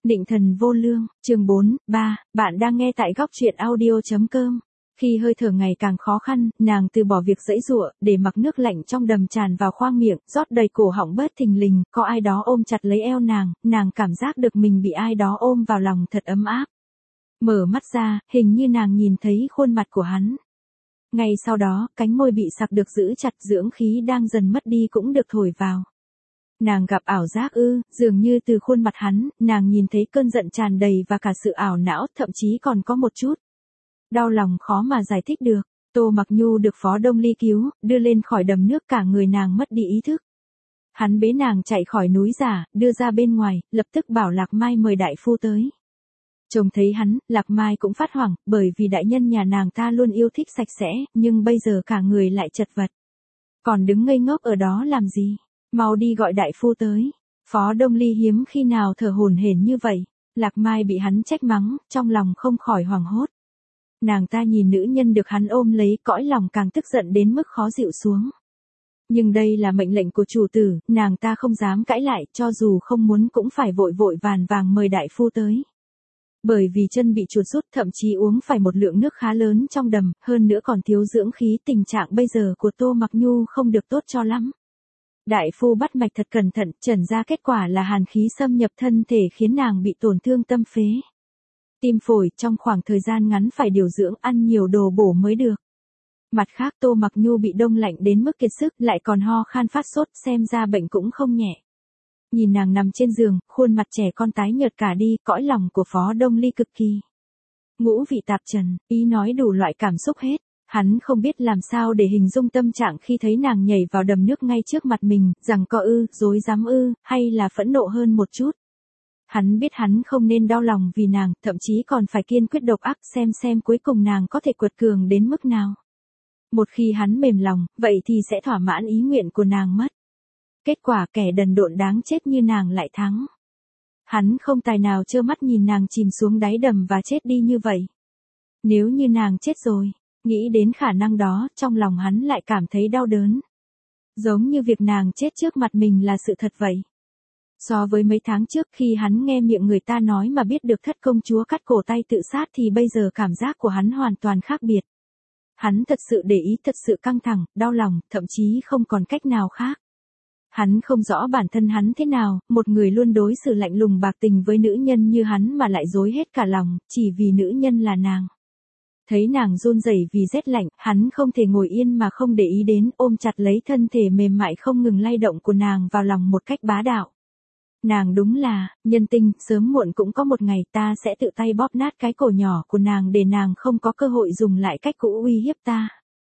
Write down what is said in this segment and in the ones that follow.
Định thần vô lương, chương 4, 3, bạn đang nghe tại góc truyện audio.com. Khi hơi thở ngày càng khó khăn, nàng từ bỏ việc giãy giụa, để mặc nước lạnh trong đầm tràn vào khoang miệng, rót đầy cổ họng bớt thình lình, có ai đó ôm chặt lấy eo nàng cảm giác được mình bị ai đó ôm vào lòng thật ấm áp. Mở mắt ra, hình như nàng nhìn thấy khuôn mặt của hắn. Ngay sau đó, cánh môi bị sặc được giữ chặt, dưỡng khí đang dần mất đi cũng được thổi vào. Nàng gặp ảo giác dường như từ khuôn mặt hắn, nàng nhìn thấy cơn giận tràn đầy và cả sự ảo não, thậm chí còn có một chút đau lòng khó mà giải thích được. Tô Mặc Nhu được Phó Đông Ly cứu, đưa lên khỏi đầm nước, cả người nàng mất đi ý thức. Hắn bế nàng chạy khỏi núi giả, đưa ra bên ngoài, lập tức bảo Lạc Mai mời đại phu tới. Trông thấy hắn, Lạc Mai cũng phát hoảng, bởi vì đại nhân nhà nàng ta luôn yêu thích sạch sẽ, nhưng bây giờ cả người lại chật vật. Còn đứng ngây ngốc ở đó làm gì? Mau đi gọi đại phu tới. Phó Đông Ly hiếm khi nào thở hổn hển như vậy. Lạc Mai bị hắn trách mắng, trong lòng không khỏi hoảng hốt. Nàng ta nhìn nữ nhân được hắn ôm lấy, cõi lòng càng tức giận đến mức khó dịu xuống. Nhưng đây là mệnh lệnh của chủ tử, nàng ta không dám cãi lại, cho dù không muốn cũng phải vội vội vàng mời đại phu tới. Bởi vì chân bị chuột rút, thậm chí uống phải một lượng nước khá lớn trong đầm, hơn nữa còn thiếu dưỡng khí, tình trạng bây giờ của Tô Mặc Nhu không được tốt cho lắm. Đại phu bắt mạch thật cẩn thận, chẩn ra kết quả là hàn khí xâm nhập thân thể khiến nàng bị tổn thương tâm phế. Tim phổi trong khoảng thời gian ngắn phải điều dưỡng, ăn nhiều đồ bổ mới được. Mặt khác Tô Mặc Nhu bị đông lạnh đến mức kiệt sức, lại còn ho khan phát sốt, xem ra bệnh cũng không nhẹ. Nhìn nàng nằm trên giường, khuôn mặt trẻ con tái nhợt cả đi, cõi lòng của Phó Đông Ly cực kỳ ngũ vị tạp trần, ý nói đủ loại cảm xúc hết. Hắn không biết làm sao để hình dung tâm trạng khi thấy nàng nhảy vào đầm nước ngay trước mặt mình, rằng có dối dám hay là phẫn nộ hơn một chút. Hắn biết hắn không nên đau lòng vì nàng, thậm chí còn phải kiên quyết độc ác, xem cuối cùng nàng có thể quật cường đến mức nào. Một khi hắn mềm lòng, vậy thì sẽ thỏa mãn ý nguyện của nàng mất. Kết quả kẻ đần độn đáng chết như nàng lại thắng. Hắn không tài nào trơ mắt nhìn nàng chìm xuống đáy đầm và chết đi như vậy. Nếu như nàng chết rồi, nghĩ đến khả năng đó, trong lòng hắn lại cảm thấy đau đớn. Giống như việc nàng chết trước mặt mình là sự thật vậy. So với mấy tháng trước khi hắn nghe miệng người ta nói mà biết được thất công chúa cắt cổ tay tự sát thì bây giờ cảm giác của hắn hoàn toàn khác biệt. Hắn thật sự để ý, thật sự căng thẳng, đau lòng, thậm chí không còn cách nào khác. Hắn không rõ bản thân hắn thế nào, một người luôn đối xử lạnh lùng bạc tình với nữ nhân như hắn mà lại dối hết cả lòng, chỉ vì nữ nhân là nàng. Thấy nàng run rẩy vì rét lạnh, hắn không thể ngồi yên mà không để ý đến, ôm chặt lấy thân thể mềm mại không ngừng lay động của nàng vào lòng một cách bá đạo. Nàng đúng là nhân tinh, sớm muộn cũng có một ngày ta sẽ tự tay bóp nát cái cổ nhỏ của nàng để nàng không có cơ hội dùng lại cách cũ uy hiếp ta.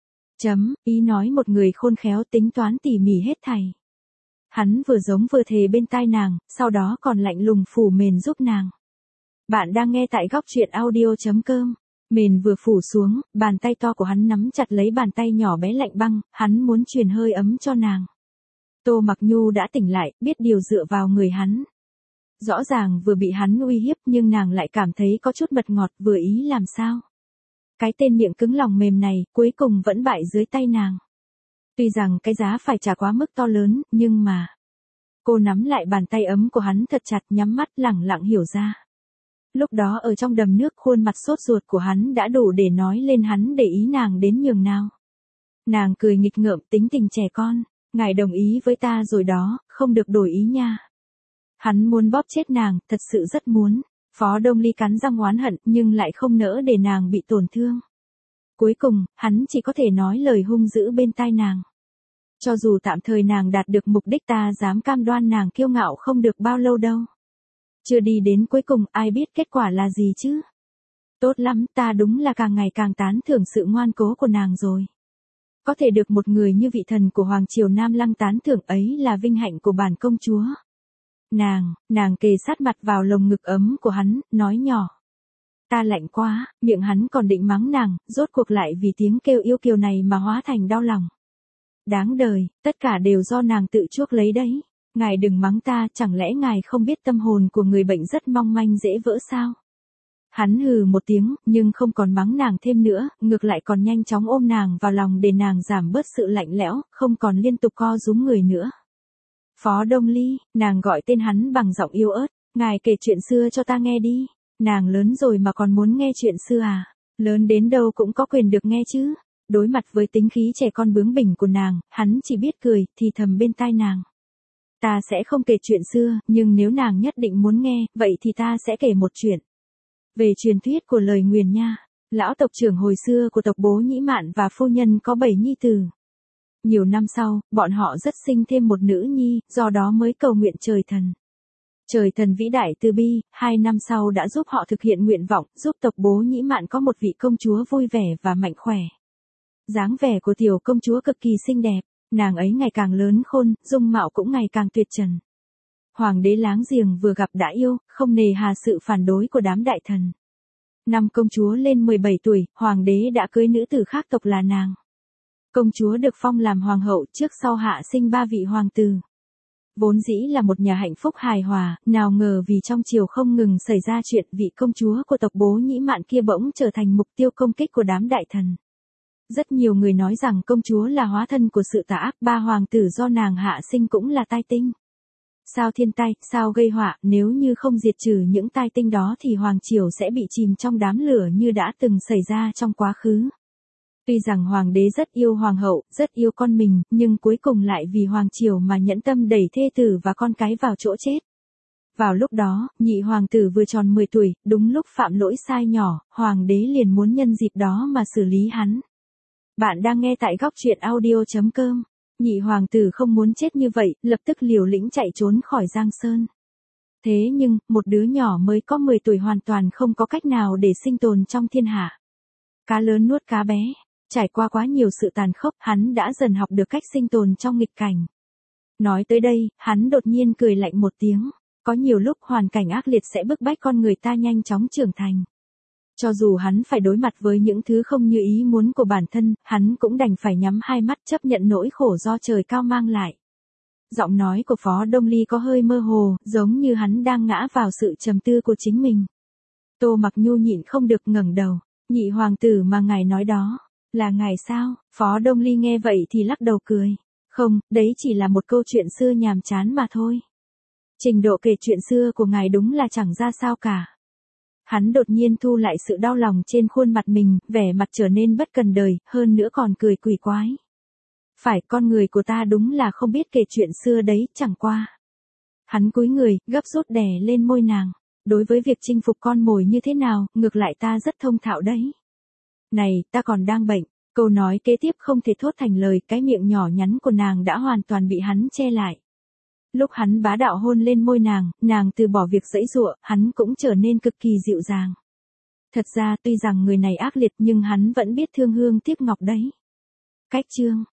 Ý nói một người khôn khéo tính toán tỉ mỉ hết thảy. Hắn vừa giống vừa thề bên tai nàng, sau đó còn lạnh lùng phủ mền giúp nàng. Bạn đang nghe tại góc truyện audio.com. Mền vừa phủ xuống, bàn tay to của hắn nắm chặt lấy bàn tay nhỏ bé lạnh băng, hắn muốn truyền hơi ấm cho nàng. Tô Mặc Nhu đã tỉnh lại, biết điều dựa vào người hắn. Rõ ràng vừa bị hắn uy hiếp nhưng nàng lại cảm thấy có chút mật ngọt, vừa ý làm sao. Cái tên miệng cứng lòng mềm này, cuối cùng vẫn bại dưới tay nàng. Tuy rằng cái giá phải trả quá mức to lớn, nhưng mà... Cô nắm lại bàn tay ấm của hắn thật chặt, nhắm mắt lẳng lặng hiểu ra. Lúc đó ở trong đầm nước, khuôn mặt sốt ruột của hắn đã đủ để nói lên hắn để ý nàng đến nhường nào. Nàng cười nghịch ngợm, tính tình trẻ con. Ngài đồng ý với ta rồi đó, không được đổi ý nha. Hắn muốn bóp chết nàng, thật sự rất muốn. Phó Đông Ly cắn răng oán hận nhưng lại không nỡ để nàng bị tổn thương. Cuối cùng, hắn chỉ có thể nói lời hung dữ bên tai nàng. Cho dù tạm thời nàng đạt được mục đích, ta dám cam đoan nàng kiêu ngạo không được bao lâu đâu. Chưa đi đến cuối cùng, ai biết kết quả là gì chứ? Tốt lắm, ta đúng là càng ngày càng tán thưởng sự ngoan cố của nàng rồi. Có thể được một người như vị thần của Hoàng Triều Nam Lăng tán thưởng ấy là vinh hạnh của bản công chúa. Nàng kề sát mặt vào lồng ngực ấm của hắn, nói nhỏ. Ta lạnh quá, miệng hắn còn định mắng nàng, rốt cuộc lại vì tiếng kêu yêu kiều này mà hóa thành đau lòng. Đáng đời, tất cả đều do nàng tự chuốc lấy đấy. Ngài đừng mắng ta, chẳng lẽ ngài không biết tâm hồn của người bệnh rất mong manh dễ vỡ sao? Hắn hừ một tiếng, nhưng không còn mắng nàng thêm nữa, ngược lại còn nhanh chóng ôm nàng vào lòng để nàng giảm bớt sự lạnh lẽo, không còn liên tục co rúm người nữa. Phó Đông Ly, nàng gọi tên hắn bằng giọng yếu ớt, Ngài kể chuyện xưa cho ta nghe đi. Nàng lớn rồi mà còn muốn nghe chuyện xưa à? Lớn đến đâu cũng có quyền được nghe chứ. Đối mặt với tính khí trẻ con bướng bỉnh của nàng, hắn chỉ biết cười, thì thầm bên tai nàng. Ta sẽ không kể chuyện xưa, nhưng nếu nàng nhất định muốn nghe, vậy thì ta sẽ kể một chuyện. Về truyền thuyết của lời nguyền nha. Lão tộc trưởng hồi xưa của tộc Bố Nhĩ Mạn và phu nhân có 7 nhi tử. Nhiều năm sau, bọn họ rất sinh thêm một nữ nhi, do đó mới cầu nguyện trời thần. Trời thần vĩ đại từ bi, 2 năm sau đã giúp họ thực hiện nguyện vọng, giúp tộc Bố Nhĩ Mạn có một vị công chúa vui vẻ và mạnh khỏe. Dáng vẻ của tiểu công chúa cực kỳ xinh đẹp, nàng ấy ngày càng lớn khôn, dung mạo cũng ngày càng tuyệt trần. Hoàng đế láng giềng vừa gặp đã yêu, không nề hà sự phản đối của đám đại thần. Năm công chúa lên 17 tuổi, hoàng đế đã cưới nữ tử khác tộc là nàng. Công chúa được phong làm hoàng hậu, trước sau hạ sinh 3 vị hoàng tử. Vốn dĩ là một nhà hạnh phúc hài hòa, nào ngờ vì trong triều không ngừng xảy ra chuyện, vị công chúa của tộc Bố Nhĩ Mạn kia bỗng trở thành mục tiêu công kích của đám đại thần. Rất nhiều người nói rằng công chúa là hóa thân của sự tà ác, 3 hoàng tử do nàng hạ sinh cũng là tai tinh. Sao thiên tai, sao gây họa, nếu như không diệt trừ những tai tinh đó thì hoàng triều sẽ bị chìm trong đám lửa như đã từng xảy ra trong quá khứ. Tuy rằng hoàng đế rất yêu hoàng hậu, rất yêu con mình, nhưng cuối cùng lại vì hoàng triều mà nhẫn tâm đẩy thê tử và con cái vào chỗ chết. Vào lúc đó, nhị hoàng tử vừa tròn 10 tuổi, đúng lúc phạm lỗi sai nhỏ, hoàng đế liền muốn nhân dịp đó mà xử lý hắn. Bạn đang nghe tại góc truyện audio.com. Nhị hoàng tử không muốn chết như vậy, lập tức liều lĩnh chạy trốn khỏi Giang Sơn. Thế nhưng, một đứa nhỏ mới có 10 tuổi hoàn toàn không có cách nào để sinh tồn trong thiên hạ. Cá lớn nuốt cá bé. Trải qua quá nhiều sự tàn khốc, hắn đã dần học được cách sinh tồn trong nghịch cảnh. Nói tới đây, hắn đột nhiên cười lạnh một tiếng. Có nhiều lúc hoàn cảnh ác liệt sẽ bức bách con người ta nhanh chóng trưởng thành. Cho dù hắn phải đối mặt với những thứ không như ý muốn của bản thân, hắn cũng đành phải nhắm hai mắt chấp nhận nỗi khổ do trời cao mang lại. Giọng nói của Phó Đông Ly có hơi mơ hồ, giống như hắn đang ngã vào sự trầm tư của chính mình. Tô Mặc Nhu nhịn không được ngẩng đầu. Nhị hoàng tử mà ngài nói đó, là ngài sao? Phó Đông Ly nghe vậy thì lắc đầu cười. Không, đấy chỉ là một câu chuyện xưa nhàm chán mà thôi. Trình độ kể chuyện xưa của ngài đúng là chẳng ra sao cả. Hắn đột nhiên thu lại sự đau lòng trên khuôn mặt mình, vẻ mặt trở nên bất cần đời, hơn nữa còn cười quỷ quái. Phải, con người của ta đúng là không biết kể chuyện xưa đấy, chẳng qua. Hắn cúi người, gấp rút đè lên môi nàng. Đối với việc chinh phục con mồi như thế nào, ngược lại ta rất thông thạo đấy. Này, ta còn đang bệnh. Câu nói kế tiếp không thể thốt thành lời, cái miệng nhỏ nhắn của nàng đã hoàn toàn bị hắn che lại. Lúc hắn bá đạo hôn lên môi nàng từ bỏ việc giãy giụa, hắn cũng trở nên cực kỳ dịu dàng. Thật ra tuy rằng người này ác liệt nhưng hắn vẫn biết thương hương tiếc ngọc đấy. Cách chương